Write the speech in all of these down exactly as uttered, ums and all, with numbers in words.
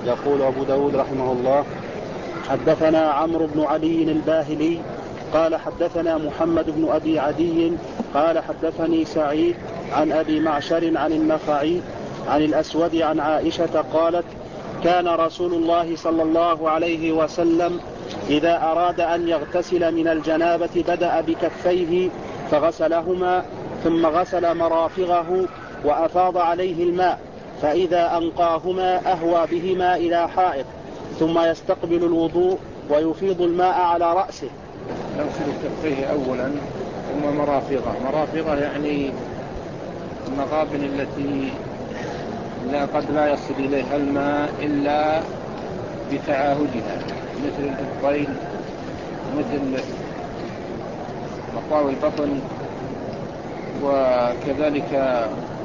يقول أبو داود رحمه الله: حدثنا عمرو بن علي الباهلي قال حدثنا محمد بن أبي عدي قال حدثني سعيد عن أبي معشر عن النخعي عن الأسود عن عائشة قالت: كان رسول الله صلى الله عليه وسلم إذا أراد أن يغتسل من الجنابة بدأ بكفيه فغسلهما ثم غسل مرافغه وأفاض عليه الماء، فإذا أنقاهما أهوى بهما إلى حائط ثم يستقبل الوضوء ويفيض الماء على رأسه. يغسل كفيه أولا ثم مرافغه. مرافغه يعني المغابن التي لا قد لا يصل إليها الماء إلا بتعاهدها، مثل الإبطين مثل مطاوي البطن وكذلك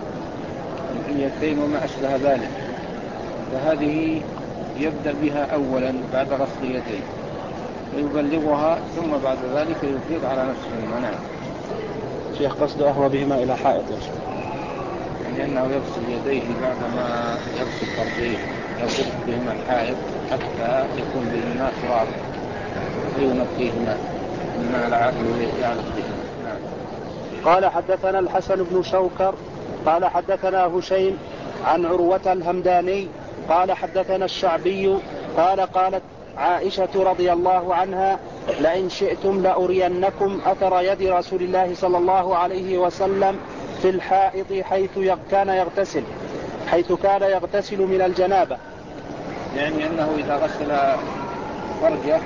اليدين وما أشبه ذلك، فهذه يبدأ بها أولا بعد غسل يديه ويبلغها ثم بعد ذلك يفيض على نفسه المنام. شيخ قصد أهوى بهما إلى حائط، لأنه يغسل يديه بعدما يغسل فرجيه يغسل بهما الحائط حتى يكون بهما تراب وينقيهما مما لعله يعلق بهما. قال حدثنا الحسن بن شوكر قال حدثنا هشيم عن عروة الهمداني قال حدثنا الشعبي قال قالت عائشة رضي الله عنها: لئن شئتم لأرينكم أثر يد رسول الله صلى الله عليه وسلم في الحائط حيث كان يغتسل حيث كان يغتسل من الجنابة. يعني أنه إذا غسل فرجه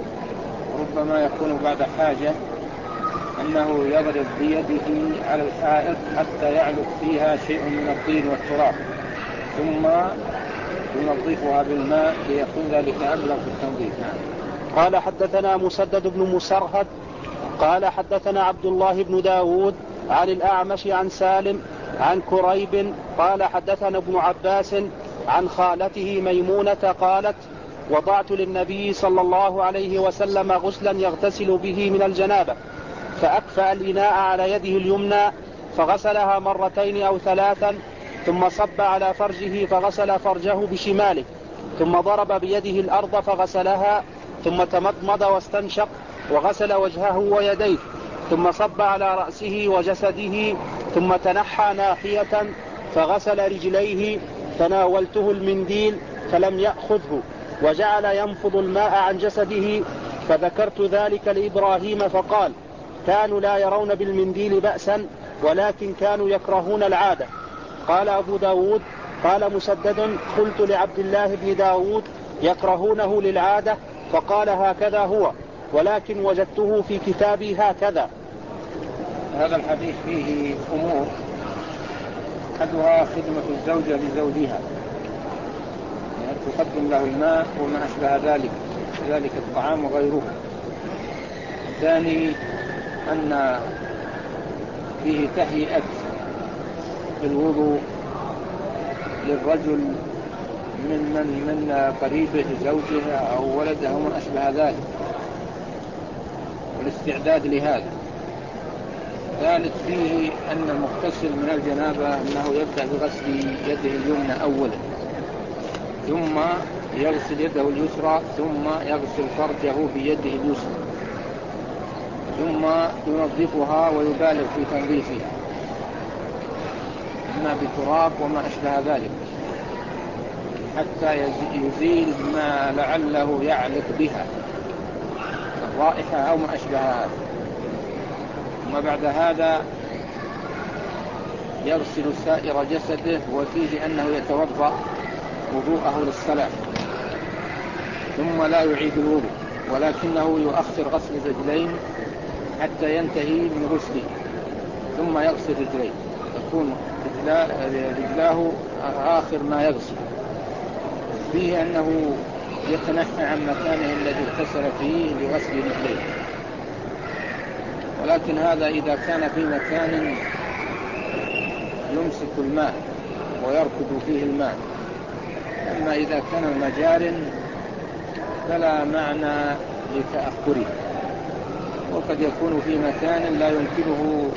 ربما يكون بعد حاجة أنه يضرب بيده على الحائط حتى يعلق فيها شيء من الطين والتراب ثم ينظفها بالماء ليكون ذلك أبلغ في التنظيف. قال حدثنا مسدد بن مسرهد قال حدثنا عبد الله بن داود عن الأعمش عن سالم عن كريب قال حدثنا ابن عباس عن خالته ميمونة قالت: وضعت للنبي صلى الله عليه وسلم غسلا يغتسل به من الجنابة، فأكفأ الإناء على يده اليمنى فغسلها مرتين أو ثلاثا، ثم صب على فرجه فغسل فرجه بشماله، ثم ضرب بيده الأرض فغسلها، ثم تمضمض واستنشق وغسل وجهه ويديه، ثم صب على رأسه وجسده، ثم تنحى ناحية فغسل رجليه، فناولته المنديل فلم يأخذه وجعل ينفض الماء عن جسده، فذكرت ذلك لإبراهيم فقال: كانوا لا يرون بالمنديل بأسا ولكن كانوا يكرهون العادة. قال أبو داود قال مسدد: قلت لعبد الله بن داود: يكرهونه للعادة؟ فقال: هكذا هو، ولكن وجدته في كتابي هكذا. هذا الحديث فيه أمور، أحدها خدمة الزوجة لزوجها، يعني تقدم له الماء وما أشبه ذلك ذلك الطعام وغيره. الثاني أن فيه تهيئة الوضوء للرجل من من من قريبه زوجها أو ولده وما أشبه ذلك، والاستعداد لهذا. ثالث فيه أن المغتسل من الجنابة أنه يبدأ بغسل يده اليمنى أولا، ثم يغسل يده اليسرى، ثم يغسل فرجه بيده اليسرى، ثم ينظفها ويبالغ في تنظيفها إما بتراب وما أشبه ذلك حتى يزيل ما لعله يعلق بها الرائحة أو ما أشبه هذا. ثم بعد هذا يغسل سائر جسده، وفيه أنه يتوضأ وضوءه للصلاة ثم لا يعيد الوضوء، ولكنه يؤخر غسل الرجلين حتى ينتهي من غسله ثم يغسل رجليه، تكون رجلاه آخر ما يغسل. فيه أنه يتنحى عن مكانه الذي اغتسل فيه لغسل رجليه، ولكن هذا إذا كان في مكان يمسك الماء ويركض فيه الماء. أما إذا كان مجار فلا معنى لتأخره، وقد يكون في مكان لا يمكنه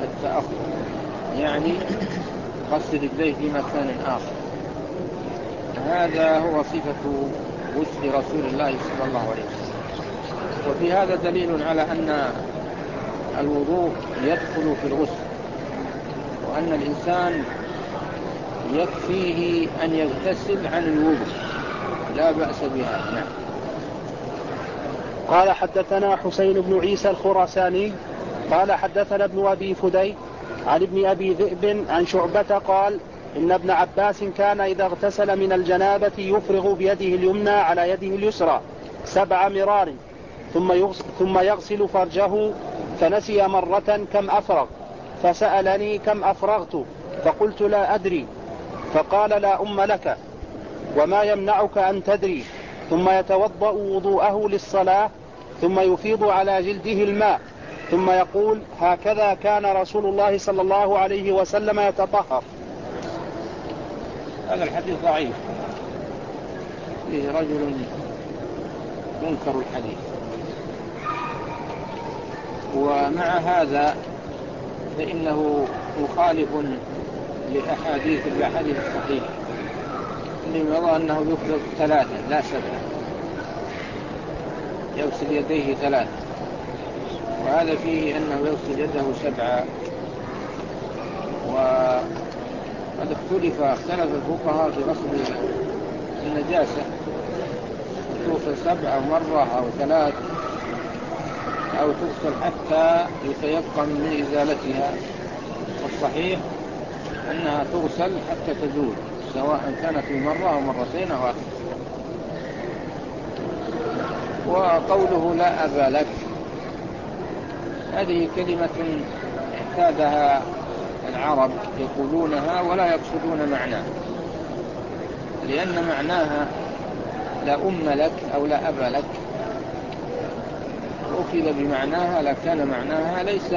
التأخر، يعني غسل رجليه في مكان آخر. هذا هو صفة غسل رسول الله صلى الله عليه وسلم. وفي هذا دليل على أن الوضوء يدخل في الغسل، وأن الإنسان يكفيه أن يغتسل عن الوضوء لا بأس بها. نعم. قال حدثنا حسين بن عيسى الخراساني قال حدثنا ابن أبي فدي عن ابن أبي ذئب عن شعبة قال إن ابن عباس كان إذا اغتسل من الجنابة يفرغ بيده اليمنى على يده اليسرى سبع مرار ثم ثم يغسل فرجه، فنسي مرة كم أفرغ، فسألني كم أفرغت، فقلت لا أدري، فقال لا أم لك، وما يمنعك أن تدري. ثم يتوضأ وضوءه للصلاة ثم يفيض على جلده الماء ثم يقول هكذا كان رسول الله صلى الله عليه وسلم يتطهر. هذا الحديث ضعيف، فيه رجل منكر الحديث، ومع هذا فإنه مخالف لأحاديث الأحاديث الصحيحة اللي يرى أنه يفرغ ثلاثة لا سبعة، يغسل يديه ثلاثة، وهذا فيه أنه يغسل يده سبعة. وقد اختلف اختلف الفقهاء في غسل النجاسة، توصل سبعة مرة أو ثلاث، أو تغسل حتى يتيقن من إزالتها. والصحيح أنها تغسل حتى تزول، سواء كانت مرة أو مرتين أو أكثر. وقوله لا أبا لك، هذه كلمة اعتادها العرب يقولونها ولا يقصدون معناها، لأن معناها لا أم لك أو لا أبا لك أخذ بمعناها لكان معناها ليس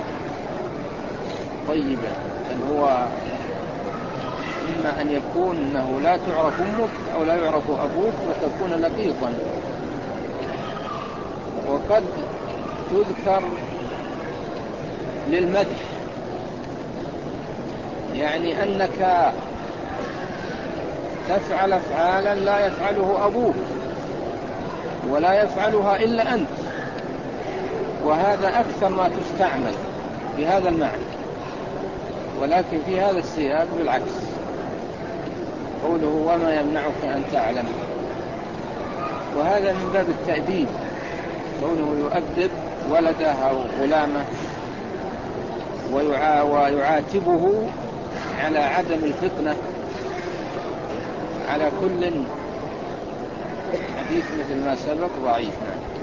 طيبا، بل هو إما أن يكون أنه لا تعرف أمك أو لا يعرف أبوك وتكون لقيطا. وقد تذكر للمدح، يعني أنك تفعل أفعالا لا يفعله أبوك ولا يفعلها إلا أنت، وهذا أكثر ما تستعمل بهذا المعنى. ولكن في هذا السياق بالعكس، قوله وما يمنعك أن تعلم، وهذا من باب التأديب، قوله يؤدب ولده أو غلامه ويعاتبه على عدم الفطنة على كل. حديث مثل ما سبق ضعيف.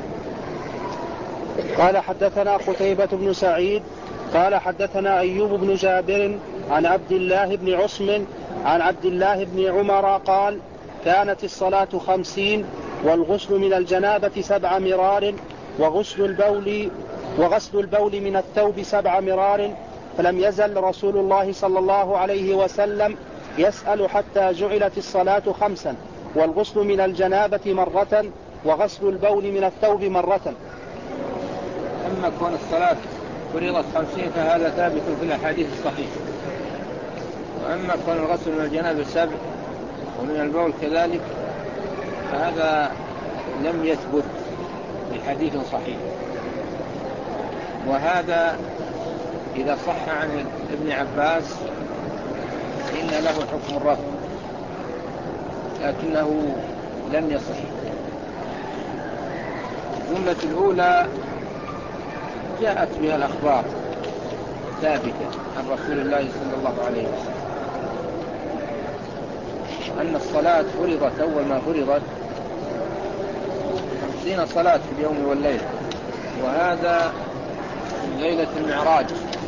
قال حدثنا قتيبة بن سعيد قال حدثنا أيوب بن جابر عن عبد الله بن عصم عن عبد الله بن عمر قال كانت الصلاة خمسين والغسل من الجنابة سبع مرار وغسل البول وغسل البول من الثوب سبع مرار، فلم يزل رسول الله صلى الله عليه وسلم يسأل حتى جعلت الصلاة خمسا والغسل من الجنابة مرة وغسل البول من الثوب مرة. أما كون الصلاة فريضة خمسين فهذا ثابت في الأحاديث الصحيحة، وأما كون الغسل من الجنابة سبع ومن البول كذلك فهذا لم يثبت بحديث صحيح. وهذا إذا صح عن ابن عباس إن له حكم الرفع، لكنه لم يصح. الجملة الأولى جاءت بها الأخبار ثابتة عن رسول الله صلى الله عليه وسلم أن الصلاة فرضت أول ما فرضت خمسين صلاة في اليوم والليل، وهذا من ليلة المعراج.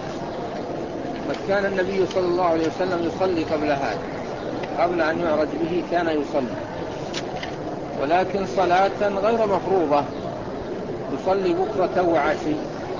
فكان النبي صلى الله عليه وسلم يصلي قبل هذا، قبل أن يعرج به كان يصلي، ولكن صلاة غير مفروضة، يصلي بكرة وعشي،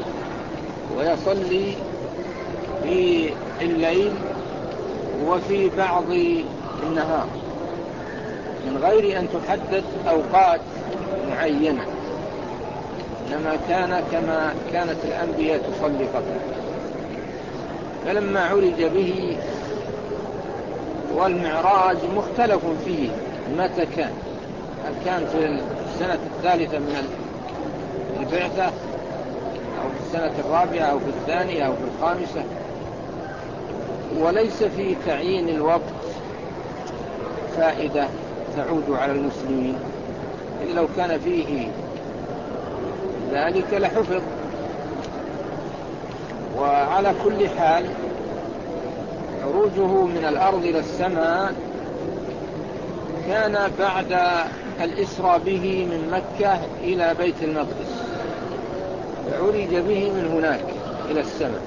ويصلي في الليل وفي بعض النهار من غير أن تحدد أوقات معينة، إنما كان كما كانت الأنبياء تصلي قبل. فلما عرج به والمعراج مختلف فيه متى كان، هل كان في السنة الثالثة من البعثة أو في السنة الرابعة أو في الثانية أو في الخامسة، وليس في تعيين الوقت فائدة تعود على المسلمين، إذ لو كان فيه ذلك لحفظ. وعلى كل حال عروجه من الأرض إلى السماء كان بعد الإسرى به من مكة إلى بيت المقدس، عرج به من هناك إلى السماء،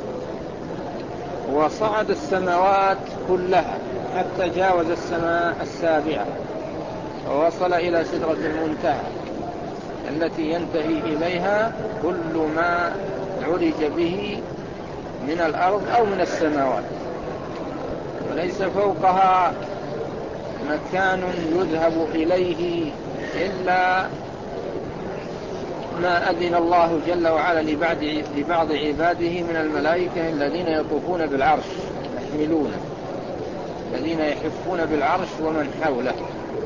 وصعد السماوات كلها حتى جاوز السماء السابعة ووصل إلى سدرة المنتهى التي ينتهي إليها كل ما عرج به من الأرض أو من السماوات، وليس فوقها مكان يذهب إليه إلا ما أذن الله جل وعلا لبعض عباده من الملائكة الذين يطوفون بالعرش يحملونه، الذين يحفون بالعرش ومن حوله.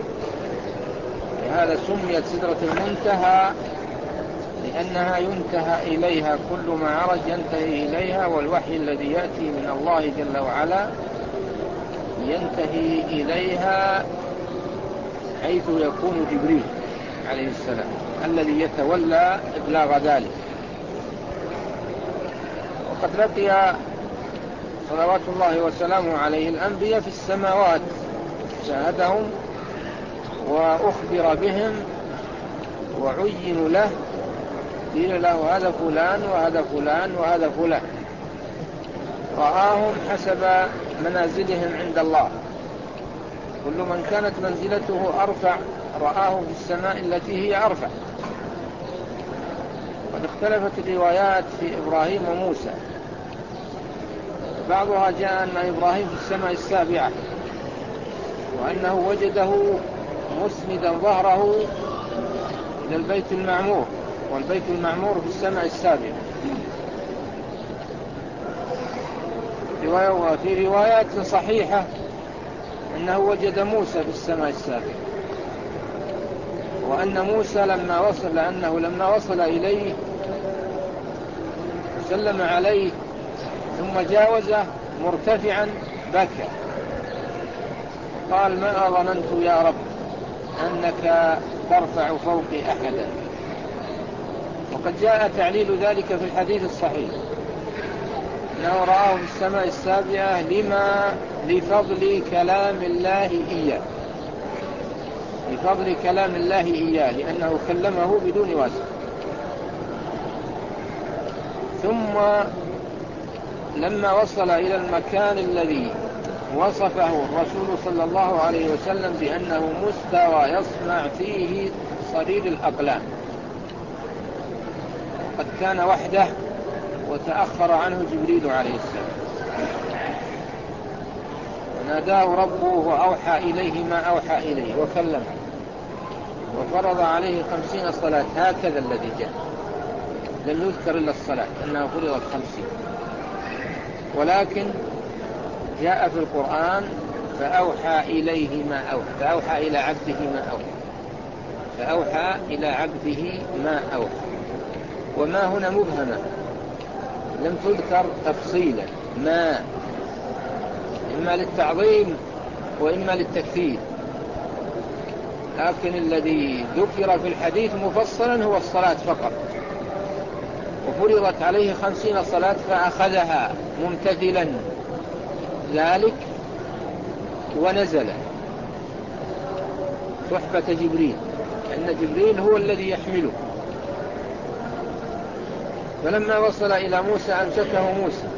لهذا سميت سدرة المنتهى لأنها ينتهى إليها كل ما عرج ينتهي إليها، والوحي الذي يأتي من الله جل وعلا ينتهي إليها حيث يكون جبريل عليه السلام الذي يتولى إبلاغ ذلك. وقد لقي صلوات الله وسلامه عليه الأنبياء في السماوات، شاهدهم وأخبر بهم وعين له، قيل له هذا فلان وهذا فلان وهذا فلان، رآهم حسب منازلهم عند الله، كل من كانت منزلته أرفع رآه في السماء التي هي أرفع. قد اختلفت الروايات في إبراهيم وموسى، بعضها جاء أن إبراهيم في السماء السابعة وأنه وجده مسندا ظهره إلى البيت المعمور، والبيت المعمور في السماء السابعة. وفي روايات صحيحة أنه وجد موسى في السماء السابعة، وأن موسى لما وصل لأنه لما وصل إليه سلم عليه ثم جاوزه مرتفعا بكى قال ما ظننت يا رب أنك ترفع فوقي أحدا. وقد جاء تعليل ذلك في الحديث الصحيح أنه رآه في السماء السابعة لما لفضل كلام الله إياه، لفضل كلام الله إياه لأنه كلمه بدون واسطة. ثم لما وصل إلى المكان الذي وصفه الرسول صلى الله عليه وسلم بأنه مستوى يصنع فيه صرير الأقلام، قد كان وحده وتأخر عنه جبريل عليه السلام، وناداه ربه وأوحى إليه ما أوحى إليه وكلمه وفرض عليه خمسين صلاة. هكذا الذي جاء، لم يذكر إلا الصلاة أنها فرضت خمسين، ولكن جاء في القرآن فأوحى إليه ما أوحى، فأوحى إلى عبده ما أوحى، فأوحى إلى عبده ما أوحى. وما هنا مبهمة لم تذكر تفصيلا، ما إما للتعظيم وإما للتكثير، لكن الذي ذكر في الحديث مفصلا هو الصلاة فقط، وفرضت عليه خمسين صلاة فأخذها ممتثلا ذلك ونزل صحبة جبريل، لأن جبريل هو الذي يحمله. فلما وصل إلى موسى أمسكه موسى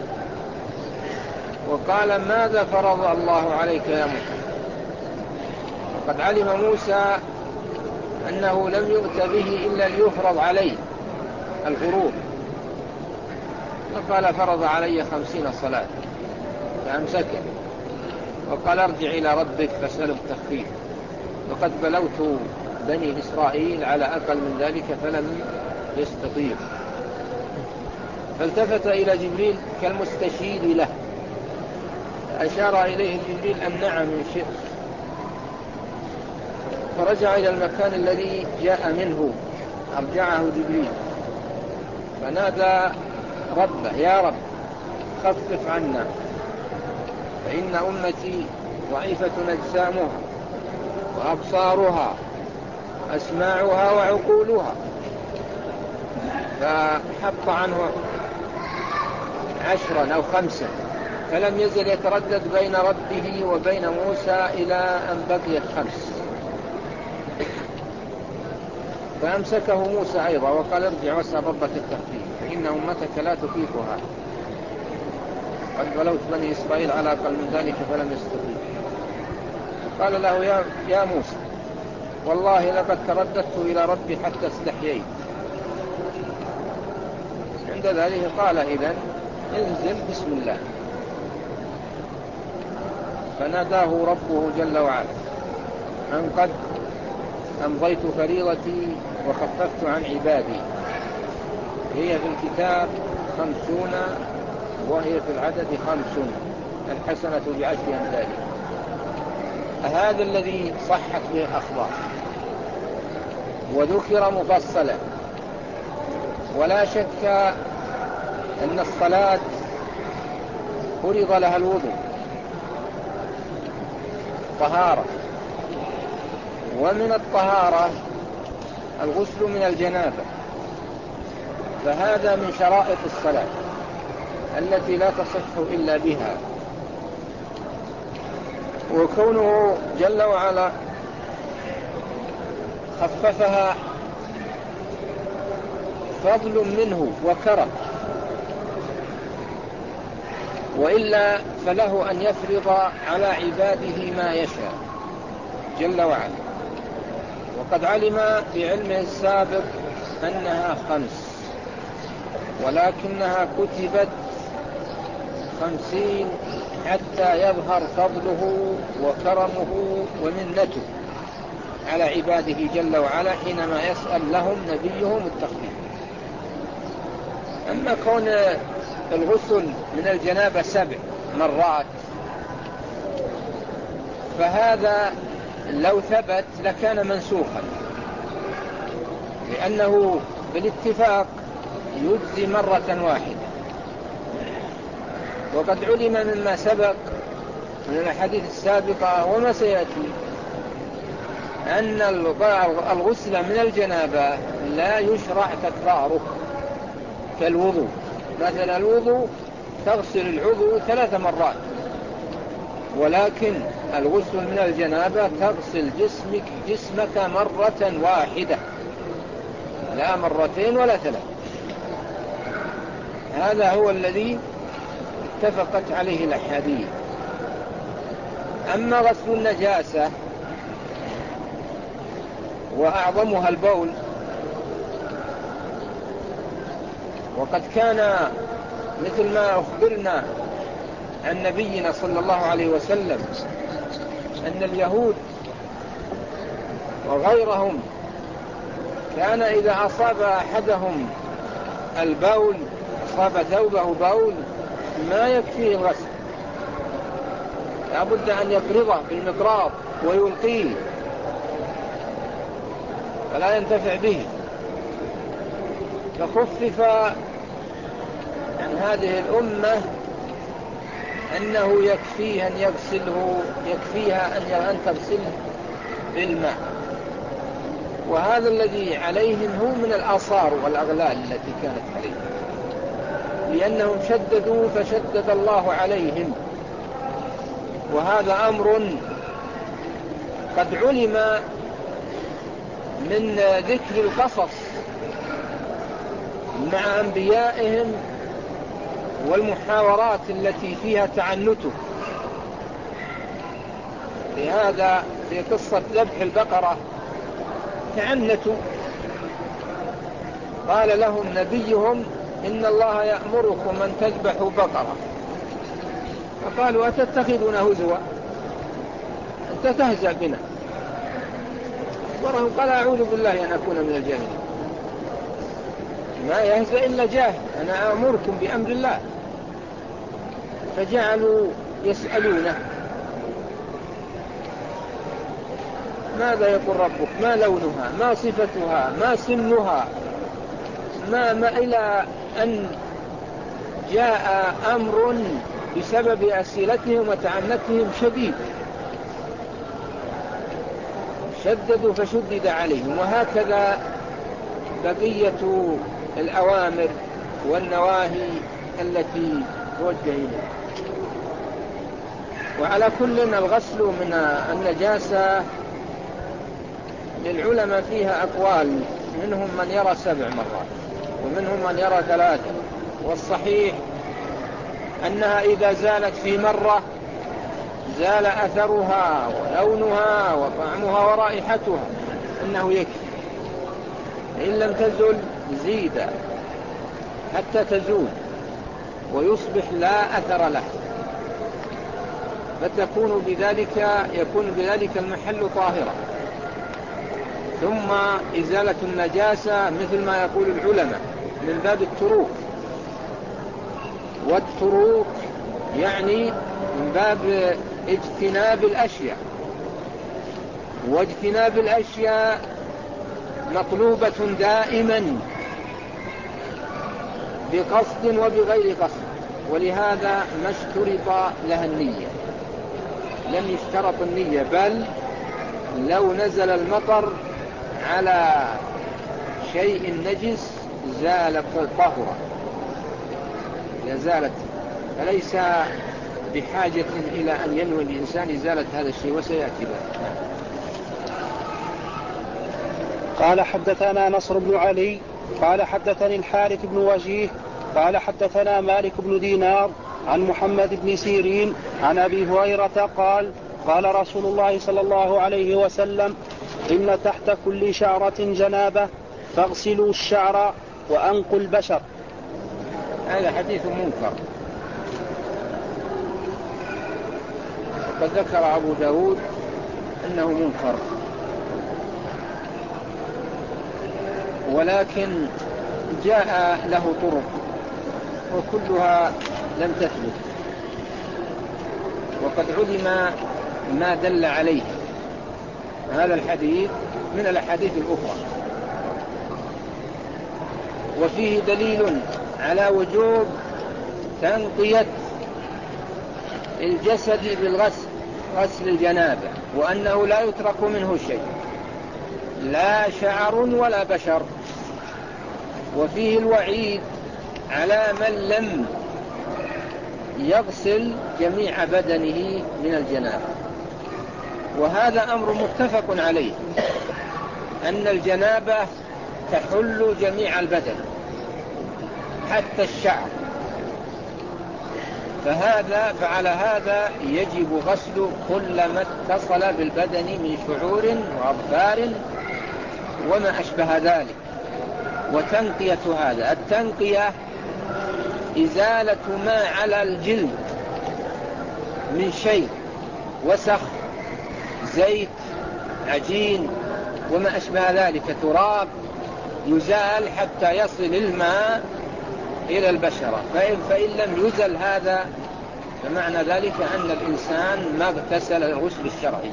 وقال ماذا فرض الله عليك يا محمد؟ وقد علم موسى أنه لم يؤت به إلا ليفرض عليه الفروض، فقال فرض علي خمسين صلاة، فأمسكه وقال ارجع إلى ربك فاسأله التخفيف، وقد بلوت بني إسرائيل على أقل من ذلك فلم يستطيع. فالتفت إلى جبريل كالمستشير له، أشار إليه جبريل أن نعم إن شئت، فرجع إلى المكان الذي جاء منه، أرجعه جبريل فنادى ربه: يا رب خفف عنا، فإن أمتي ضعيفة أجسامها وأبصارها أسماعها وعقولها. فحط عنه عشرا أو خمسا، فلم يزل يتردد بين ربه وبين موسى إلى أن بقيت خمس، فأمسكه موسى أيضا وقال: ارجع واسأل ربك التخفيف فإن أمتك لا تطيقها، قد بلوت بني إسرائيل على أقل من ذلك فلم يستطيعوا. قال له: يا, يا موسى والله لقد ترددت إلى ربي حتى استحييت. عند ذلك قال: إذن انزل بسم الله. فناداه ربه جل وعلا أن قد أمضيت فريضتي وخففت عن عبادي. هي في الكتاب خمسون وهي في العدد خمس، الحسنة بعشر أمثالها. هذا الذي صحت به الأخبار وذكر مفصلا. ولا شك أن الصلاة فرض لها الوضوء طهارة، ومن الطهارة الغسل من الجنابة، فهذا من شرائط الصلاة التي لا تصح إلا بها. وكونه جل وعلا خففها فضل منه وكرم، وإلا فله أن يفرض على عباده ما يشاء جل وعلا. وقد علم بعلمه السابق أنها خمس، ولكنها كتبت خمسين حتى يظهر فضله وكرمه ومنته على عباده جل وعلا حينما يسأل لهم نبيهم التخفيف. أما كون الغسل من الجنابة سبع مرات فهذا لو ثبت لكان منسوخا، لأنه بالاتفاق يجزي مرة واحدة. وقد علم مما سبق من الحديث السابقة وما سيأتي أن الغسل من الجنابة لا يشرع تكراره كالوضوء. مثلا الوضوء تغسل العضو ثلاث مرات، ولكن الغسل من الجنابة تغسل جسمك جسمك مرة واحدة، لا مرتين ولا ثلاث. هذا هو الذي اتفقت عليه الأحاديث. أما غسل النجاسة وأعظمها البول، وقد كان مثل ما أخبرنا عن نبينا صلى الله عليه وسلم أن اليهود وغيرهم كان إذا أصاب أحدهم البول، أصاب ثوبه بول، ما يكفيه الغسل، لابد أن يقرضه بالمقراض ويلقيه فلا ينتفع به. فخفف عن هذه الأمة أنه يكفيه أن يغسله، يكفيها أن تغسله بالماء. وهذا الذي عليهم هو من الآثار والأغلال التي كانت عليهم، لأنهم شددوا فشدد الله عليهم. وهذا أمر قد علم من ذكر القصص مع أنبيائهم والمحاورات التي فيها تعنته. لهذا في قصة ذبح البقرة تعنتوا، قال لهم نبيهم: إن الله يأمركم أن تذبحوا بقرة. فقالوا: أتتخذنا هزوا؟ أنت تهزأ بنا. ورهم قال: أعوذ بالله أن أكون من الجاهلين. ما يهزأ إلا جاهل، أنا أمركم بأمر الله. فجعلوا يسألونه ماذا يقول ربك، ما لونها، ما صفتها، ما سنها، ما, ما إلى أن جاء أمر بسبب أسئلتهم وتعنتهم شديد، شددوا فشدد عليهم. وهكذا بقية الأوامر والنواهي التي توجه إليه. وعلى كل الغسل من النجاسة للعلماء فيها أقوال، منهم من يرى سبع مرات ومنهم من يرى ثلاثة، والصحيح أنها إذا زالت في مرة زال أثرها ولونها وطعمها ورائحتها، إنه يكفي. إن لم تزل زيد حتى تزول ويصبح لا أثر له، فتكون بذلك يكون بذلك المحل طاهرا. ثم إزالة النجاسة مثل ما يقول العلماء من باب التروك، والتروك يعني من باب اجتناب الأشياء، واجتناب الأشياء مطلوبة دائما بقصد وبغير قصد، ولهذا ما اشترط لها النية، لم يشترط النية، بل لو نزل المطر على شيء نجس زالت طهرا زالت، فليس بحاجة إلى أن ينوي الإنسان إزالة هذا الشيء، وسيأتي ذلك. قال حدثنا نصر بن علي قال حدثني الحارث بن وجيه قال حدثنا مالك بن دينار عن محمد بن سيرين عن أبي هريرة قال قال رسول الله صلى الله عليه وسلم إن تحت كل شعرة جنابة فاغسلوا الشعر وأنقوا البشر. هذا حديث منكر، وقد ذكر أبو داود أنه منكر، ولكن جاء له طرق وكلها لم تثبت، وقد علم ما دل عليه هذا الحديث من الأحاديث الأخرى، وفيه دليل على وجوب تنقية الجسد بالغسل، غسل الجنابة، وأنه لا يترك منه شيء، لا شعر ولا بشر. وفيه الوعيد على من لم يغسل جميع بدنه من الجنابة، وهذا أمر متفق عليه، أن الجنابة تحل جميع البدن حتى الشعر، فهذا فعلى هذا يجب غسل كل ما اتصل بالبدن من شعور وأظفار وما أشبه ذلك. وتنقية هذا التنقية إزالة ما على الجلد من شيء وسخ، زيت، عجين وما أشبه ذلك، تراب، يزال حتى يصل الماء إلى البشرة. فإن, فإن لم يزل هذا فمعنى ذلك أن الإنسان ما اغتسل الغسل الشرعي.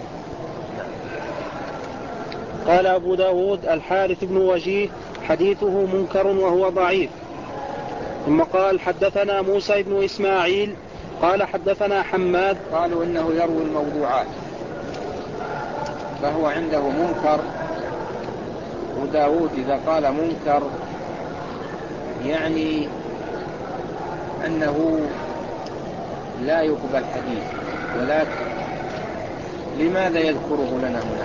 قال أبو داود الحارث بن وجيه حديثه منكر وهو ضعيف. ثم قال حدثنا موسى بن إسماعيل قال حدثنا حماد. قالوا إنه يروي الموضوعات فهو عنده منكر، وداود إذا قال منكر يعني أنه لا يقبل حديث، ولكن لماذا يذكره لنا هنا؟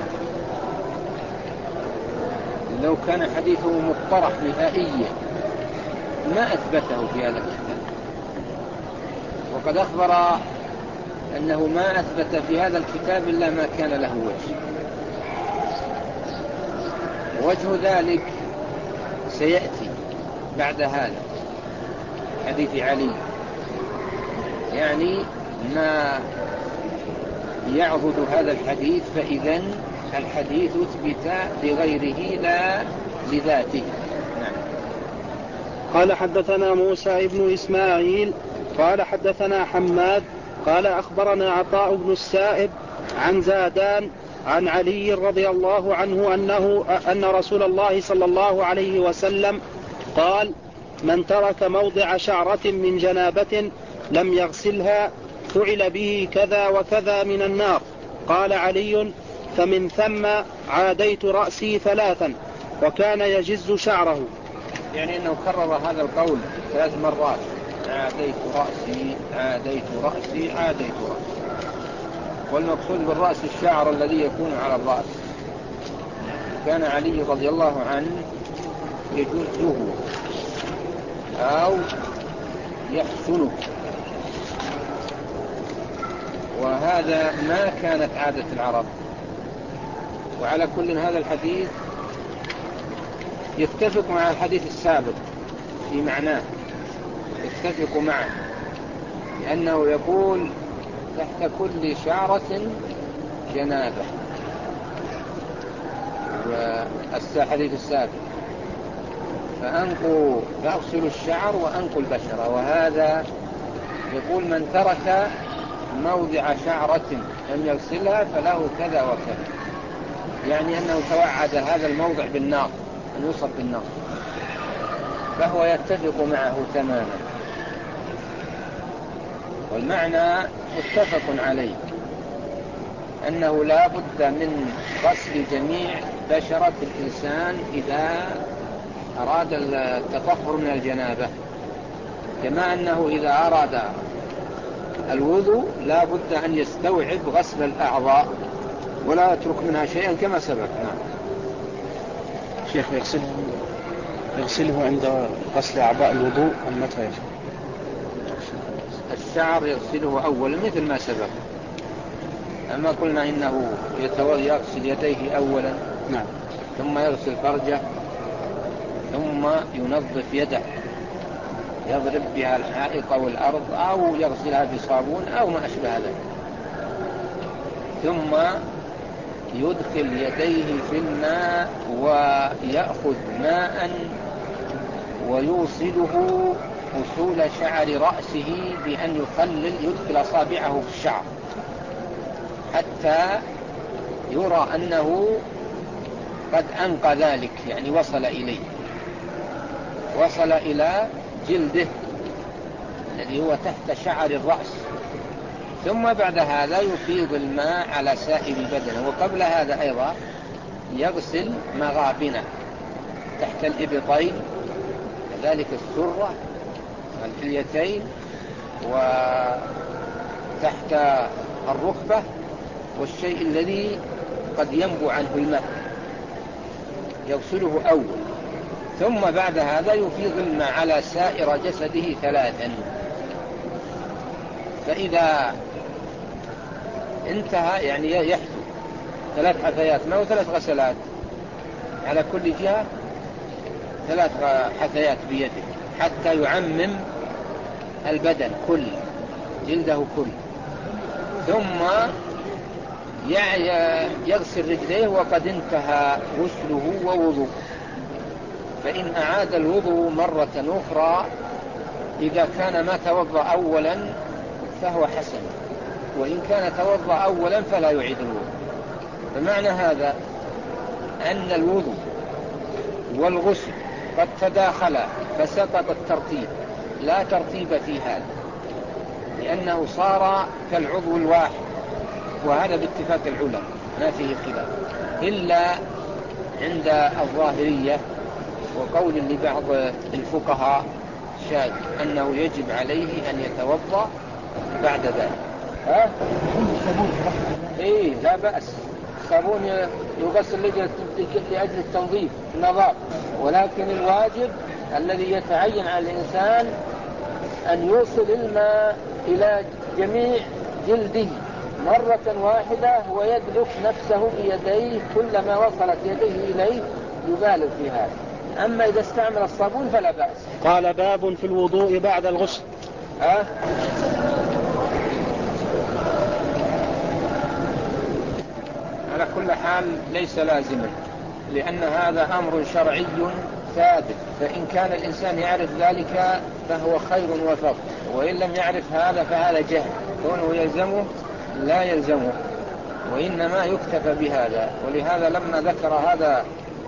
لو كان حديثه مقترح نهائيا ما أثبته في هذا الكتاب، وقد أخبر أنه ما أثبت في هذا الكتاب إلا ما كان له وجه، وجه ذلك سيأتي بعد هذا حديث علي، يعني ما يعضد هذا الحديث، فإذا الحديث اثبت لغيره لا لذاته. نعم. قال حدثنا موسى بن إسماعيل قال حدثنا حماد قال أخبرنا عطاء بن السائب عن زادان عن علي رضي الله عنه أنه أن رسول الله صلى الله عليه وسلم قال: من ترك موضع شعرة من جنابة لم يغسلها فعل به كذا وكذا من النار. قال علي: فمن ثم عاديت رأسي ثلاثا. وكان يجز شعره. يعني أنه كرر هذا القول ثلاث مرات: عاديت رأسي عاديت رأسي عاديت رأسي. والمقصود بالرأس الشعر الذي يكون على الرأس. كان علي رضي الله عنه يجزه أو يحسنه، وهذا ما كانت عادة العرب. وعلى كل هذا الحديث يتفق مع الحديث السابق في معناه، يتفق معه، لأنه يقول: تحت كل شعرة جنابة، والحديث السابق فأنقوا فأغسلوا الشعر وأنقوا البشرة. وهذا يقول: من ترك موضع شعرة لم يغسلها فله كذا وكذا، يعني أنه توعد هذا الموضع بالنار، أن يصب بالنار، فهو يتفق معه تماما، والمعنى متفق عليه، أنه لا بد من غسل جميع بشرة الإنسان إذا أراد التطهر من الجنابة، كما أنه إذا أراد الوضوء لا بد أن يستوعب غسل الأعضاء ولا يترك منها شيئا كما سبق. نعم. شيخ، يغسله يغسله عند غسل أعضاء الوضوء أم متى يا شيخ؟ الشعر يغسله أولا مثل ما سبق، أما قلنا إنه يغسل يديه أولا، نعم، ثم يغسل فرجه، ثم ينظف يده يضرب بها الحائط أو الأرض أو يغسلها بصابون أو ما أشبه ذلك، ثم يدخل يديه في الماء ويأخذ ماء ويوصله وصول شعر رأسه بأن يخلل يدخل أصابعه في الشعر حتى يرى أنه قد أنقى ذلك، يعني وصل إليه، وصل إلى جلده الذي هو تحت شعر الرأس. ثم بعد هذا يفيض الماء على سائر بدنه، وقبل هذا أيضا يغسل مغابنه تحت الإبطين، كذلك السرة والحليتين وتحت الركبة والشيء الذي قد ينبع عنه الماء يغسله أول، ثم بعد هذا يفيض الماء على سائر جسده ثلاثا. فإذا انتهى يعني يحثو ثلاث حثيات، ما هو ثلاث غسلات، على كل جهة ثلاث حثيات بيده حتى يعمم البدن كل جلده كل، ثم يغسل رجليه وقد انتهى غسله ووضوء. فإن أعاد الوضوء مرة أخرى إذا كان ما توضأ أولا فهو حسن، وإن كان توضأ أولا فلا يعيد الوضوء. فمعنى هذا أن الوضوء والغسل قد تداخلا فسقط الترتيب، لا ترتيب في هذا، لأنه صار كالعضو الواحد، وهذا باتفاق العلماء ما فيه خلاف، إلا عند الظاهرية وقول لبعض الفقهاء شاذ أنه يجب عليه أن يتوضأ بعد ذلك. ها؟ إيه لا بأس، الصابون يغسل لأجل التنظيف النظافة، ولكن الواجب الذي يتعين على الإنسان أن يوصل الماء إلى جميع جلده مرة واحدة ويدلك نفسه بيديه، كلما وصلت يديه إليه يبالغ في هذا. أما إذا استعمل الصابون فلا بأس. قال: باب في الوضوء بعد الغسل. أه؟ على كل حال ليس لازما، لأن هذا أمر شرعي ثابت، فإن كان الإنسان يعرف ذلك فهو خير وفضل، وإن لم يعرف هذا فهذا جهل. كونه يلزمه لا يلزمه، وإنما يكتفى بهذا. ولهذا لما ذكر هذا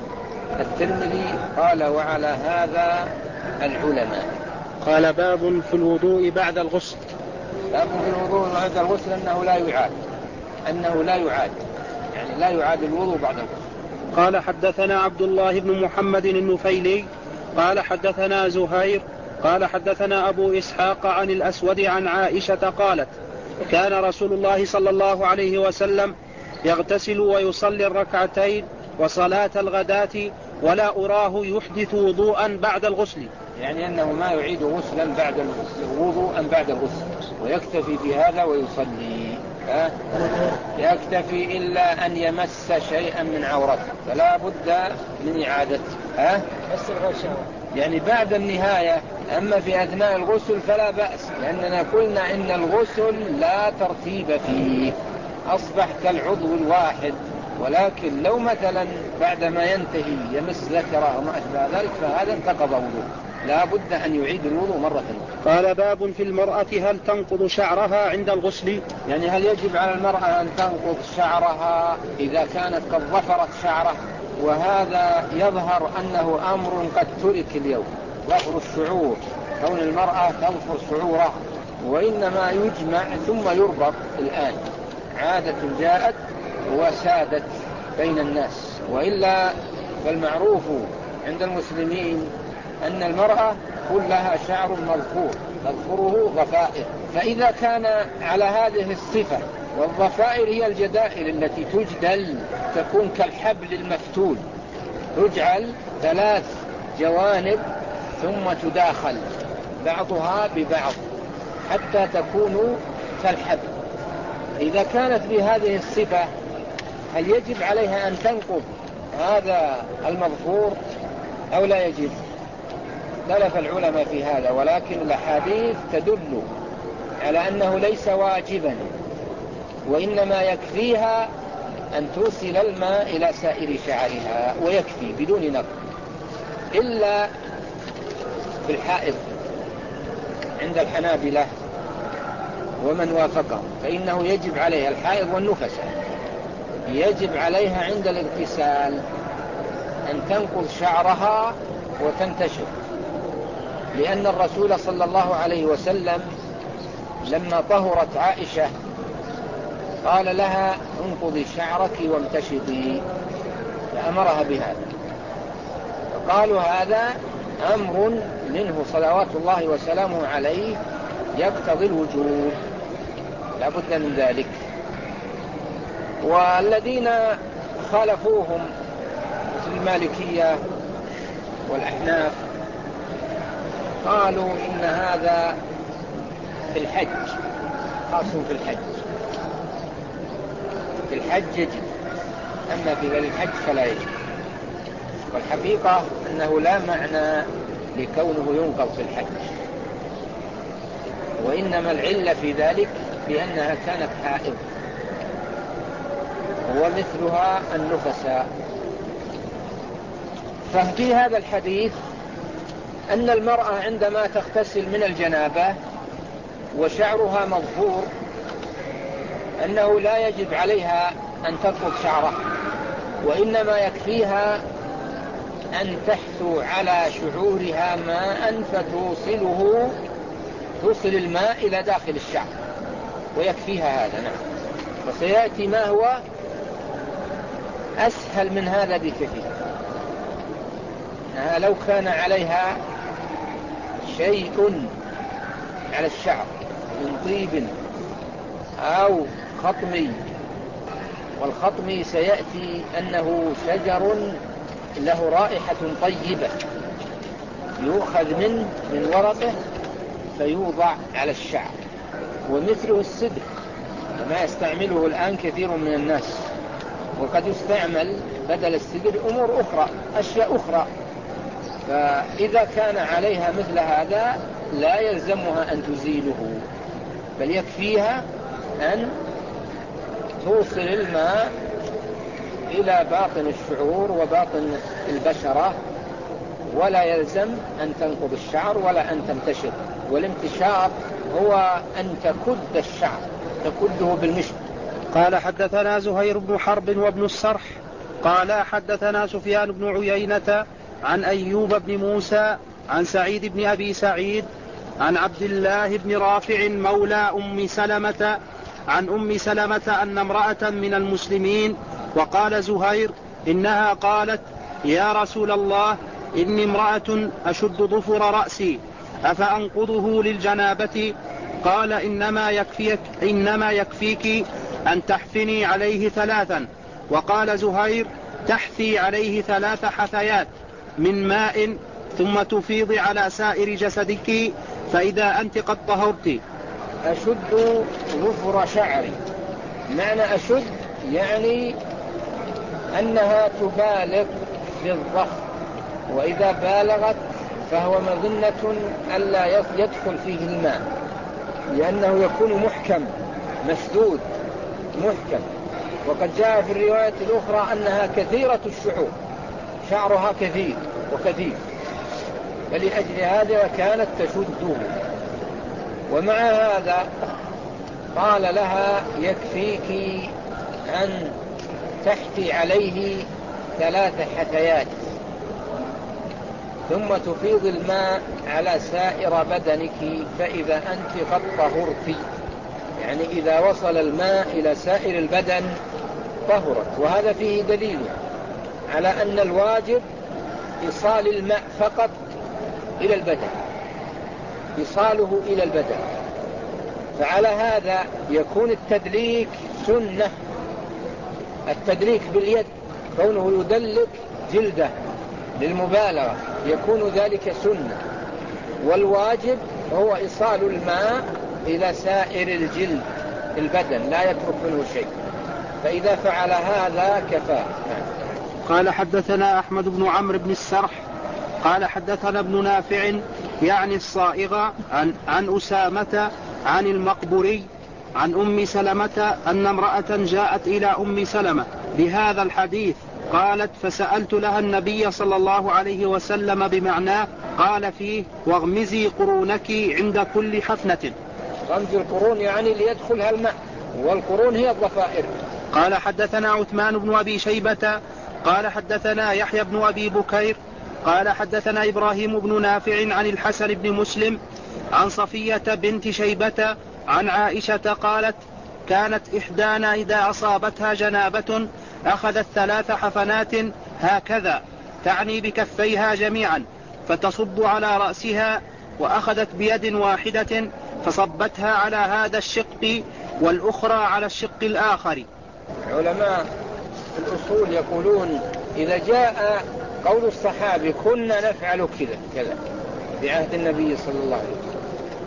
الترمذي قال وعلى هذا العلماء. قال باب في الوضوء بعد الغسل. باب في الوضوء بعد الغسل أنه لا يعاد أنه لا يعاد يعني لا يعاد الوضوء بعد الغسل. قال حدثنا عبد الله بن محمد النفيلي قال حدثنا زهير قال حدثنا أبو إسحاق عن الأسود عن عائشة قالت كان رسول الله صلى الله عليه وسلم يغتسل ويصلي الركعتين وصلاة الغداة ولا أراه يحدث وضوءا بعد الغسل، يعني أنه ما يعيد غسلا بعد الغسل وضوءا بعد الغسل، ويكتفي بهذا ويصلي. ها؟ يكتفي إلا أن يمس شيئا من عورته فلا بد من إعادته. ها؟ يعني بعد النهاية. أما في أثناء الغسل فلا بأس، لأننا قلنا إن الغسل لا ترتيب فيه، أصبح كالعضو الواحد. ولكن لو مثلا بعدما ينتهي يمس ذكره وما أشبه ذلك فهذا انتقض وضوء، لا بد أن يعيد الوضوء مرة أخرى. قال باب في المرأة هل تنقض شعرها عند الغسل؟ يعني هل يجب على المرأة أن تنقض شعرها إذا كانت قد ظفرت شعره؟ وهذا يظهر أنه أمر قد ترك اليوم، ظفر الشعور، كون المرأة تظفر شعورها، وإنما يجمع ثم يربط الآن. عادة جاءت وسادت بين الناس، وإلا فالمعروف عند المسلمين أن المرأة كلها شعر مظفور، تظفره ضفائر. فإذا كان على هذه الصفة، والضفائر هي الجدائل التي تجدل تكون كالحبل المفتول، تجعل ثلاث جوانب ثم تداخل بعضها ببعض حتى تكون كالحبل. إذا كانت بهذه الصفة هل يجب عليها أن تنقض هذا المظفور أو لا يجب؟ اختلف العلماء في هذا، ولكن الأحاديث تدل على أنه ليس واجبا، وإنما يكفيها أن توصل الماء إلى سائر شعرها ويكفي بدون نقض، إلا في الحائض عند الحنابلة ومن وافقهم، فإنه يجب عليها الحائض والنفساء يجب عليها عند الاغتسال أن تنقض شعرها وتنتشر، لأن الرسول صلى الله عليه وسلم لما طهرت عائشة قال لها انقضي شعرك وامتشطي، فأمرها بهذا. فقالوا هذا أمر منه صلوات الله وسلامه عليه يقتضي الوجوب، لا بد من ذلك. والذين خالفوهم مثل المالكية والأحناف قالوا إن هذا في الحج، خاص في الحج، في الحج يجب، أما في غير الحج فلا يجب. والحقيقة أنه لا معنى لكونه ينقض في الحج، وإنما العلة في ذلك بأنها كانت حائض، ومثلها النفساء. ففي هذا الحديث أن المرأة عندما تغتسل من الجنابة وشعرها مظفور أنه لا يجب عليها أن تنقض شعرها، وإنما يكفيها أن تحثو على شعورها ماء فتوصله، توصل الماء إلى داخل الشعر ويكفيها هذا. نعم. وسيأتي ما هو أسهل من هذا بكثير. لو كان عليها شيء على الشعر من طيب أو خطمي، والخطمي سيأتي أنه شجر له رائحة طيبة يؤخذ منه من ورقه فيوضع على الشعر، ومثله السدر وما يستعمله الآن كثير من الناس، وقد يستعمل بدل السدر أمور أخرى، أشياء أخرى. فإذا كان عليها مثل هذا لا يلزمها أن تزيله، بل يكفيها أن توصل الماء إلى باطن الشعور وباطن البشرة، ولا يلزم أن تنقض الشعر ولا أن تمتشط. والامتشاط هو أن تكد الشعر، تكده بالمشط. قال حدثنا زهير بن حرب وابن السرح قال حدثنا سفيان بن عيينة عن أيوب بن موسى عن سعيد بن أبي سعيد عن عبد الله بن رافع مولى أم سلمة عن أم سلمة أن امرأة من المسلمين، وقال زهير إنها قالت يا رسول الله إني امرأة أشد ظفر رأسي أفأنقضه للجنابة؟ قال إنما يكفيك, إنما يكفيك أن تحثني عليه ثلاثا. وقال زهير تحثي عليه ثلاث حثيات من ماء ثم تفيض على سائر جسدك فإذا أنت قد طهرت. أشد ظفر شعري، معنى أشد يعني أنها تبالغ في الظفر، وإذا بالغت فهو مظنة ألا يدخل فيه الماء، لأنه يكون محكم مشدود محكم. وقد جاء في الرواية الأخرى أنها كثيرة الشعور، شعرها كثير وكثير، فلأجل هذا كانت تشده. ومع هذا قال لها يكفيك أن تحثي عليه ثلاث حثيات ثم تفيض الماء على سائر بدنك فإذا أنت قد طهرت، يعني إذا وصل الماء إلى سائر البدن طهرت. وهذا فيه دليل على أن الواجب إيصال الماء فقط إلى البدن، إيصاله إلى البدن. فعلى هذا يكون التدليك سنة، التدليك باليد كونه يدلك جلده للمبالغة يكون ذلك سنة، والواجب هو إيصال الماء إلى سائر الجلد البدن لا يترك منه شيء، فإذا فعل هذا كفاه. قال حدثنا أحمد بن عمرو بن السرح قال حدثنا ابن نافع يعني الصائغة عن, عن أسامة عن المقبري عن أم سلمة أن امرأة جاءت إلى أم سلمة بهذا الحديث قالت فسألت لها النبي صلى الله عليه وسلم بمعناه قال فيه واغمزي قرونك عند كل حفنة. غمز القرون يعني ليدخلها الماء، والقرون هي الضفائر. قال حدثنا عثمان بن أبي شيبة قال حدثنا يحيى بن أبي بكير قال حدثنا إبراهيم بن نافع عن الحسن بن مسلم عن صفية بنت شيبة عن عائشة قالت كانت إحدانا إذا أصابتها جنابة أخذت ثلاث حفنات هكذا تعني بكفيها جميعا فتصب على رأسها، وأخذت بيد واحدة فصبتها على هذا الشق والأخرى على الشق الآخر. علماء الأصول يقولون إذا جاء قول الصحابي كنا نفعل كذا كذا بعهد النبي صلى الله عليه وسلم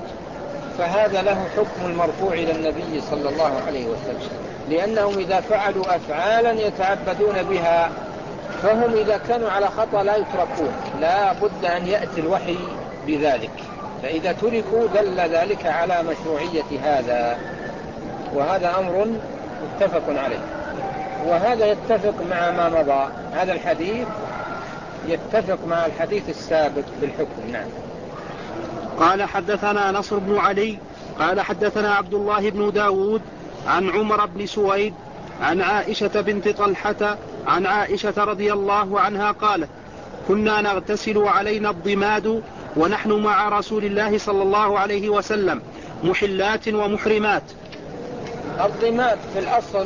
فهذا له حكم المرفوع إلى النبي صلى الله عليه وسلم، لأنهم إذا فعلوا أفعالا يتعبدون بها فهم إذا كانوا على خطأ لا يتركون، لا بد أن يأتي الوحي بذلك، فإذا تركوا دل ذلك على مشروعية هذا، وهذا أمر متفق عليه. وهذا يتفق مع ما مضى، هذا الحديث يتفق مع الحديث السابق بالحكم. نعم. قال حدثنا نصر بن علي قال حدثنا عبد الله بن داود عن عمر بن سويد عن عائشة بنت طلحة عن عائشة رضي الله عنها قالت كنا نغتسل علينا الضماد ونحن مع رسول الله صلى الله عليه وسلم محلات ومحرمات. الضماد في الأصل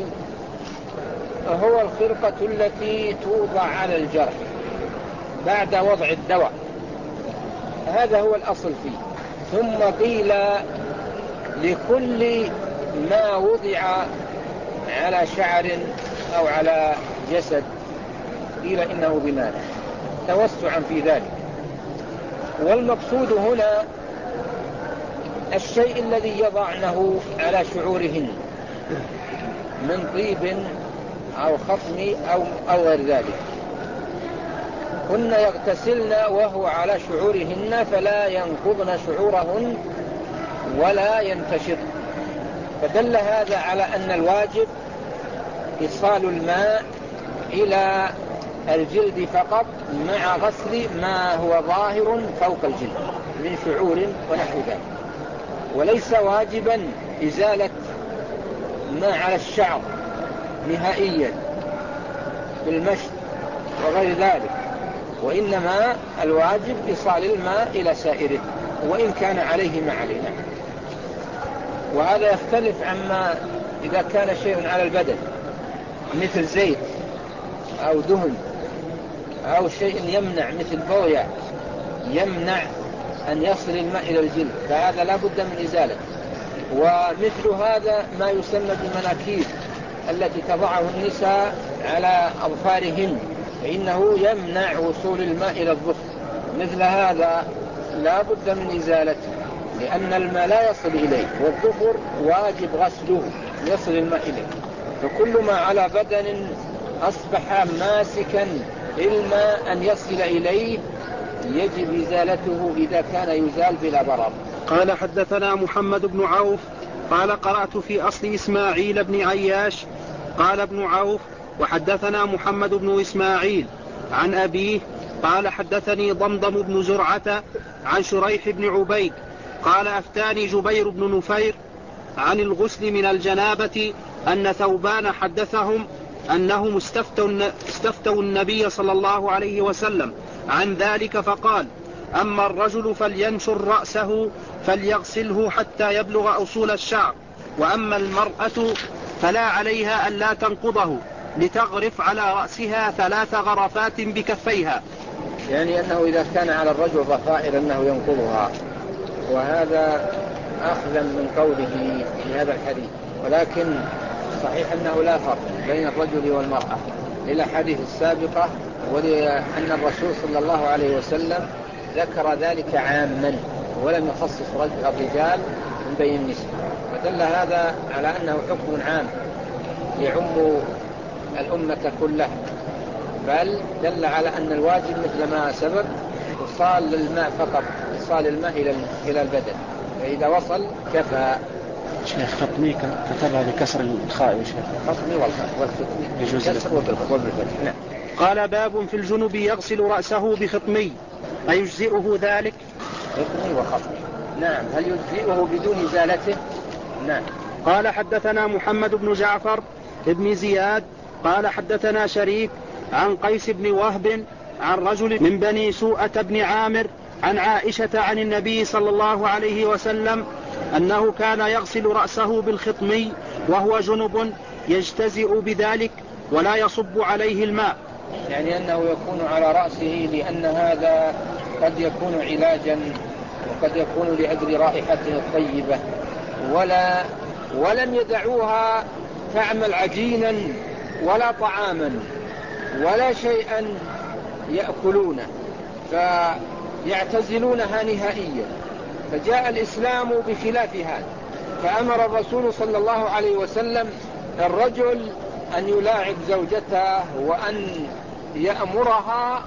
هو الخرقة التي توضع على الجرح بعد وضع الدواء، هذا هو الأصل فيه. ثم قيل لكل ما وضع على شعر أو على جسد قيل إنه ضماد توسعا في ذلك. والمقصود هنا الشيء الذي يضعنه على شعورهن من طيب أو خصم أو, أو غير ذلك، كن يغتسلن وهو على شعورهن فلا ينقضن شعورهن ولا ينتشط، فدل هذا على أن الواجب إيصال الماء إلى الجلد فقط مع غسل ما هو ظاهر فوق الجلد من شعور ونحو ذلك. وليس واجبا إزالة ما على الشعر نهائيا بالمشط وغير ذلك، وإنما الواجب إيصال الماء إلى سائره وإن كان عليه ما علينا. وهذا يختلف عما إذا كان شيء على البدن مثل زيت أو دهن أو شيء يمنع مثل بوية يمنع أن يصل الماء إلى الجلد، فهذا لا بد من إزالة. ومثل هذا ما يسمى بالمناكير التي تضعه النساء على أظفارهن، فإنه يمنع وصول الماء إلى الظفر، مثل هذا لا بد من إزالته لأن الماء لا يصل إليه، والظفر واجب غسله يصل الماء إليه. فكل ما على بدن أصبح ماسكا الماء أن يصل إليه يجب إزالته إذا كان يزال بلا ضرر. قال حدثنا محمد بن عوف قال قرأت في أصل إسماعيل بن عياش قال ابن عوف وحدثنا محمد بن إسماعيل عن أبيه قال حدثني ضمضم بن زرعة عن شريح بن عبيد قال أفتاني جبير بن نفير عن الغسل من الجنابة أن ثوبان حدثهم أنهم استفتوا, استفتوا النبي صلى الله عليه وسلم عن ذلك فقال أما الرجل فلينشر رأسه فليغسله حتى يبلغ أصول الشعر، وأما المرأة فلا عليها ألا تنقضه لتغرف على رأسها ثلاث غرفات بكفيها، يعني أنه إذا كان على الرجل ضفائر أنه ينقضها، وهذا أخذا من قوله في هذا الحديث. ولكن صحيح أنه لا فرق بين الرجل والمرأة للأحاديث السابقة، ولأن الرسول صلى الله عليه وسلم ذكر ذلك عاما ولم يخصص الرجال من بين النساء، فدل هذا على أنه حكم عام يعم الأمة كلها، بل دل على أن الواجب مثل ما سبق وصال الماء فقط، وصال الماء إلى البدن، فإذا وصل كفى. شيخ خطمي كتبها بكسر الخاء وشيخ خطمي والخاء والختمي كسر وبالفتح. نعم. قال باب في الجنب يغسل رأسه بخطمي أيجزئه ذلك؟ خطمي وخطمي نعم. هل يجزئه بدون إزالته؟ نعم. قال حدثنا محمد بن جعفر ابن زياد قال حدثنا شريك عن قيس بن وهب عن رجل من بني سوءة بن عامر عن عائشة عن النبي صلى الله عليه وسلم أنه كان يغسل رأسه بالخطمي وهو جنب يجتزئ بذلك ولا يصب عليه الماء، يعني أنه يكون على رأسه لأن هذا قد يكون علاجا وقد يكون لأجل رائحته الطيبة، ولا ولم يدعوها تعمل عجينا ولا طعاما ولا شيئا يأكلونه فيعتزلونها نهائيا. فجاء الإسلام بخلاف هذا، فأمر الرسول صلى الله عليه وسلم الرجل أن يلاعب زوجته وأن يأمرها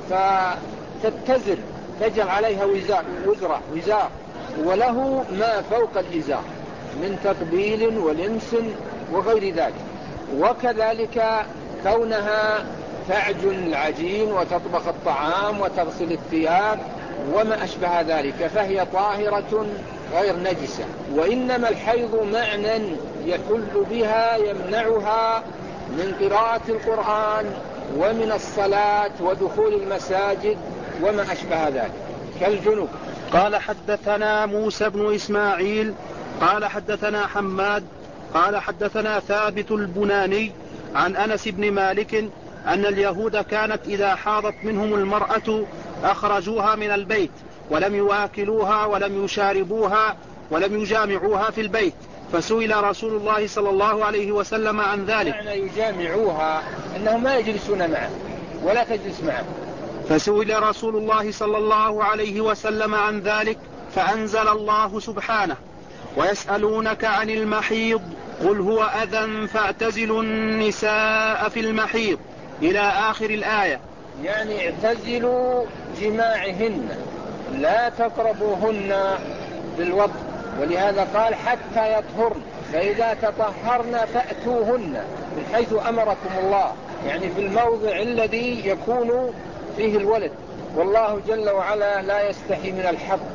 فتتزر تجعل عليها وزار, وزار, وزار وله ما فوق الإزار من تقبيل ولمس وغير ذلك، وكذلك كونها تعجن العجين وتطبخ الطعام وتغسل الثياب وما أشبه ذلك، فهي طاهرة غير نجسة. وإنما الحيض معنى يحل بها يمنعها من قراءة القرآن ومن الصلاة ودخول المساجد وما أشبه ذلك كالجنوب. قال حدثنا موسى بن إسماعيل قال حدثنا حماد قال حدثنا ثابت البناني عن أنس بن مالك أن اليهود كانت إذا حاضت منهم المرأة أخرجوها من البيت ولم يواكلوها ولم يشاربوها ولم يجامعوها في البيت، فسئل رسول الله صلى الله عليه وسلم عن ذلك. معنى يجامعوها أنهم ما يجلسون معه ولا تجلس معه. فسئل رسول الله صلى الله عليه وسلم عن ذلك فأنزل الله سبحانه ويسألونك عن المحيض قل هو أذى فاعتزلوا النساء في المحيض إلى آخر الآية. يعني اعتزلوا جماعهن لا تقربوهن بالوضع، ولهذا قال حتى يطهرن، فإذا تطهرن فأتوهن من حيث أمركم الله، يعني في الموضع الذي يكون فيه الولد، والله جل وعلا لا يستحي من الحق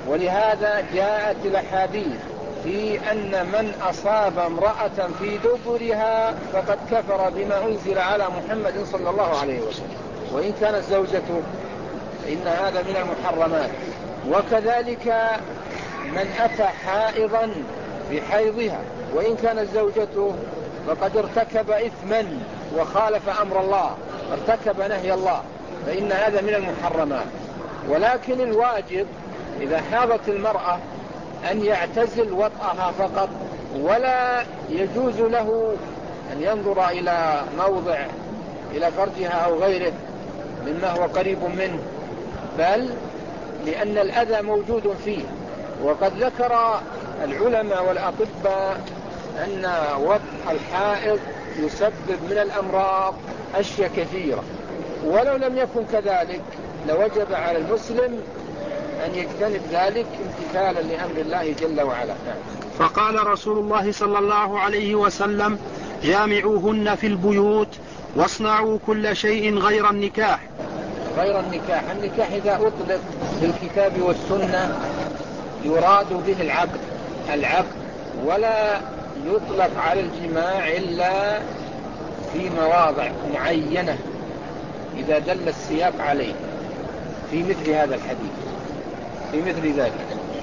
ولهذا جاءت الأحاديث في أن من أصاب امرأة في دبرها فقد كفر بما أنزل على محمد صلى الله عليه وسلم، وإن كانت زوجته إن هذا من المحرمات. وكذلك من أتى حائضا بحيضها وإن كانت زوجته فقد ارتكب إثما وخالف أمر الله، ارتكب نهي الله، فإن هذا من المحرمات. ولكن الواجب إذا حاضت المرأة أن يعتزل وطئها فقط، ولا يجوز له أن ينظر إلى موضع إلى فرجها أو غيره مما هو قريب منه، بل لأن الأذى موجود فيه. وقد ذكر العلماء والأطباء أن وطء الحائض يسبب من الأمراض أشياء كثيرة، ولو لم يكن كذلك لوجب على المسلم أن يجتنب ذلك امتثالا لأمر الله جل وعلا. فقال رسول الله صلى الله عليه وسلم: جامعوهن في البيوت واصنعوا كل شيء غير النكاح. غير النكاح، النكاح إذا أطلق في الكتاب والسنة يراد به العقد العقد ولا يطلق على الجماع إلا في مواضع معينة إذا دل السياق عليه، في مثل هذا الحديث، في مثل ذلك.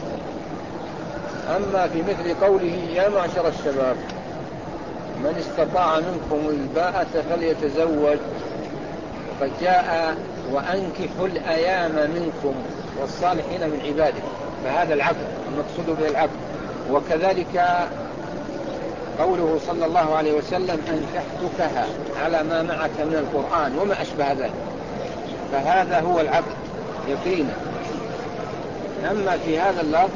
أما في مثل قوله: يا معشر الشباب من استطاع منكم الباءة فليتزوج، وقد جاء: وأنكحوا الأيام منكم والصالحين من عباده، فهذا العقد المقصود به العقد. وكذلك قوله صلى الله عليه وسلم: أنكحتكها على ما معك من القرآن وما أشبه ذلك، فهذا هو العقد يقينا. أما في هذا اللفظ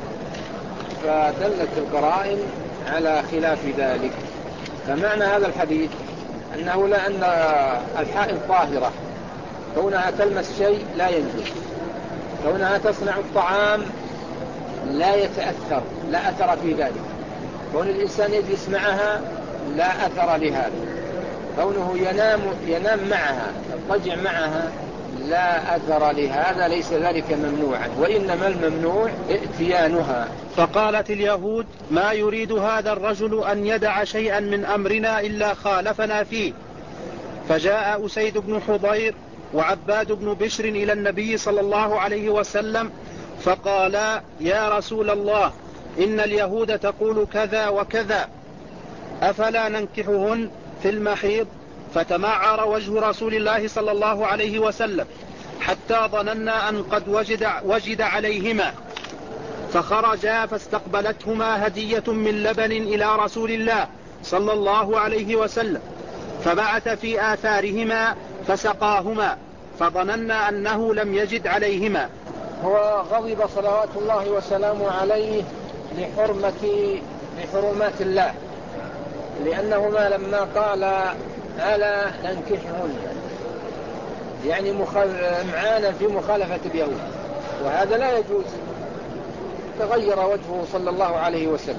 فدلت القرائن على خلاف ذلك. فمعنى هذا الحديث أنه لا أن الحائض طاهرة، كونها تلمس شيء لا ينجس، كونها تصنع الطعام لا يتأثر، لا أثر في ذلك، كون الإنسان يجلس معها لا أثر لهذا، كونه ينام, ينام معها يضطجع معها لا أثر لهذا، ليس ذلك ممنوعا، وإنما الممنوع ائتيانها. فقالت اليهود: ما يريد هذا الرجل أن يدع شيئا من أمرنا إلا خالفنا فيه. فجاء أسيد بن حضير وعباد بن بشر إلى النبي صلى الله عليه وسلم فقالا: يا رسول الله، إن اليهود تقول كذا وكذا، أفلا ننكحهن في المحيض؟ فتمعر وجه رسول الله صلى الله عليه وسلم حتى ظننا أن قد وجد, وجد عليهما، فخرجا فاستقبلتهما هدية من لبن إلى رسول الله صلى الله عليه وسلم، فبعث في آثارهما فسقاهما، فظننا أنه لم يجد عليهما. هو غضب صلوات الله وسلامه عليه لحرمة لحرمات الله، لأنهما لما قال: ألا ننكحهن، يعني امعانا في مخالفة اليهود، وهذا لا يجوز. تغير وجهه صلى الله عليه وسلم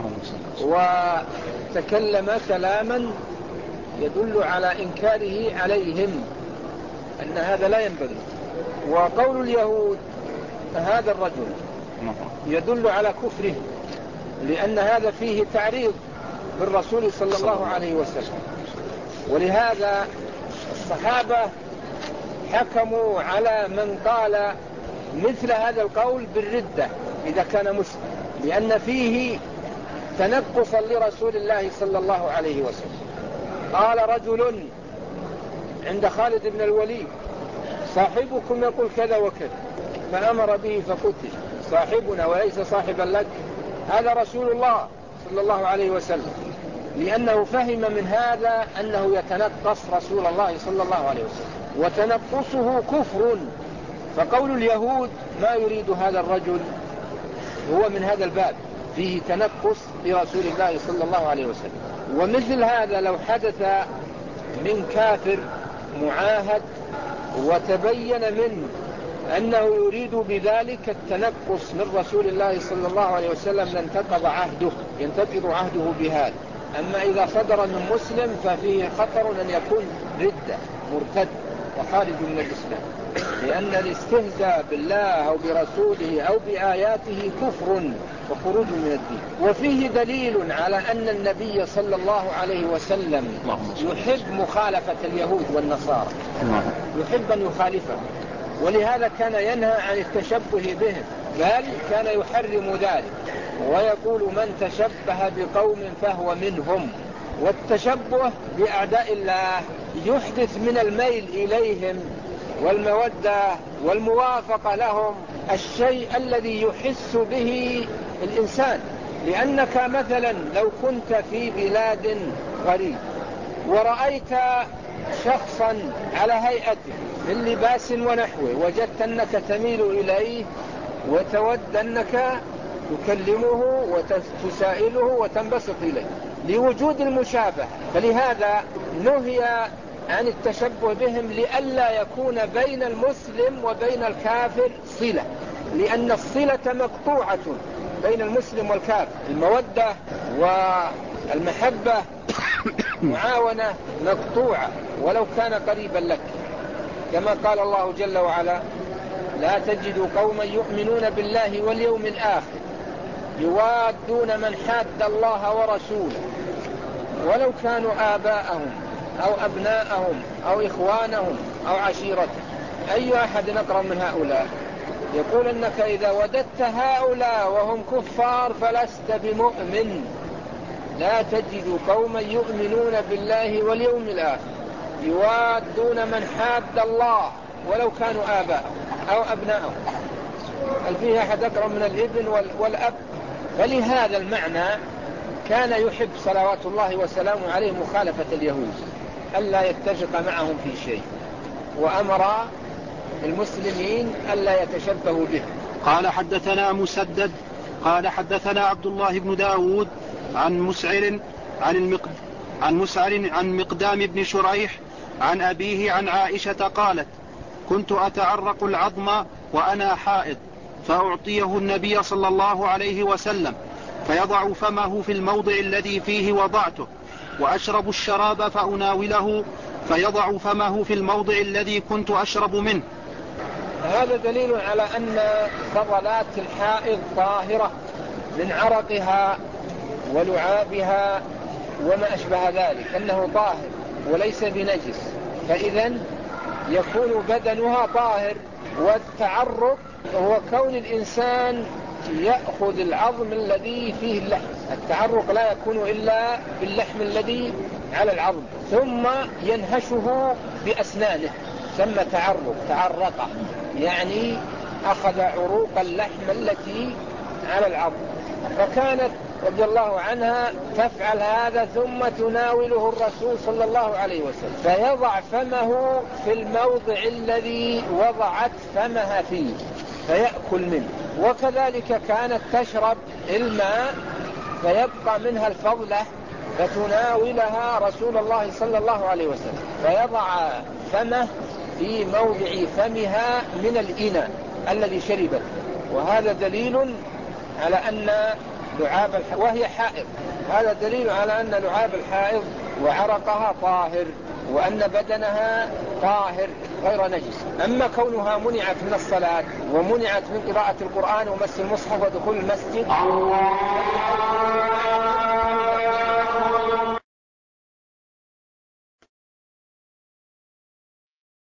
وتكلم كلاما يدل على إنكاره عليهم، أن هذا لا ينبغي. وقول اليهود هذا الرجل يدل على كفره، لأن هذا فيه تعريض بالرسول صلى الله عليه وسلم. ولهذا الصحابة حكموا على من قال مثل هذا القول بالردة إذا كان مسلم، لأن فيه تنقصا لرسول الله صلى الله عليه وسلم. قال رجل عند خالد بن الوليد: صاحبكم يقول كذا وكذا، فأمر به فقتل. صاحبنا وليس صاحبا لك، هذا رسول الله صلى الله عليه وسلم، لأنه فهم من هذا أنه يتنقص رسول الله صلى الله عليه وسلم، وتنقصه كفر. فقول اليهود ما يريد هذا الرجل هو من هذا الباب، فيه تنقص لرسول الله صلى الله عليه وسلم. ومثل هذا لو حدث من كافر معاهد وتبين منه أنه يريد بذلك التنقص من رسول الله صلى الله عليه وسلم لانتقض عهده، ينتقض عهده بهذا. أما إذا صدر من مسلم ففيه خطر أن يكون ردة مرتد وخارج من الإسلام، لأن الاستهزاء بالله أو برسوله أو بآياته كفر وخروج من الدين. وفيه دليل على أن النبي صلى الله عليه وسلم يحب مخالفة اليهود والنصارى، يحب أن يخالفهم، ولهذا كان ينهى عن التشبه بهم، بل كان يحرم ذلك ويقول من تشبه بقوم فهو منهم. والتشبه بأعداء الله يحدث من الميل إليهم والمودة والموافقة لهم الشيء الذي يحس به الإنسان. لأنك مثلا لو كنت في بلاد غريب ورأيت شخصا على هيئته من لباس ونحوه، وجدت أنك تميل إليه وتود أنك تكلمه وتسائله وتنبسط إليه لوجود المشابهة، فلهذا نهي عن التشبه بهم لئلا يكون بين المسلم وبين الكافر صلة، لأن الصلة مقطوعة بين المسلم والكافر، المودة والمحبة معاونة مقطوعة ولو كان قريبا لك، كما قال الله جل وعلا: لا تجد قوما يؤمنون بالله واليوم الآخر يوادون من حاد الله ورسوله ولو كانوا آباءهم أو أبناءهم أو إخوانهم أو عشيرتهم. أي أحد أقرب من هؤلاء؟ يقول أنك إذا وددت هؤلاء وهم كفار فلست بمؤمن. لا تجد قوما يؤمنون بالله واليوم الآخر يوادون من حاد الله ولو كانوا آباءهم أو أبناءهم. هل فيها أحد أقرب من الابن والأب؟ فلهذا المعنى كان يحب صلوات الله وسلامه عليه مخالفة اليهود، ألا يتفق معهم في شيء، وأمر المسلمين ألا يتشبهوا به. قال حدثنا مسدد قال حدثنا عبد الله بن داود عن مسعر عن, المقد... عن مسعر عن مقدام بن شريح عن أبيه عن عائشة قالت: كنت أتعرق العظم وأنا حائض فأعطيه النبي صلى الله عليه وسلم فيضع فمه في الموضع الذي فيه وضعته، وأشرب الشراب فأناوله فيضع فمه في الموضع الذي كنت أشرب منه. هذا دليل على أن فضلات الحائض طاهرة من عرقها ولعابها وما أشبه ذلك، أنه طاهر وليس بنجس، فإذن يكون بدنها طاهر. والتعرق هو كون الإنسان يأخذ العظم الذي فيه اللحم، التعرق لا يكون إلا باللحم الذي على العظم ثم ينهشه بأسنانه، ثم تعرق، تعرق يعني أخذ عروق اللحم التي على العظم. فكانت رضي الله عنها تفعل هذا ثم تناوله الرسول صلى الله عليه وسلم فيضع فمه في الموضع الذي وضعت فمها فيه فيأكل منه. وكذلك كانت تشرب الماء فيبقى منها الفضلة فتناولها رسول الله صلى الله عليه وسلم فيضع فمه في موضع فمها من الإناء الذي شربت. وهذا دليل على أن لعاب الح... وهي حائض، هذا دليل على أن لعاب الحائض وعرقها طاهر وأن بدنها طاهر غير نجس. أما كونها منعت من الصلاة ومنعت من قراءة القرآن ومس المصحف ودخول المسجد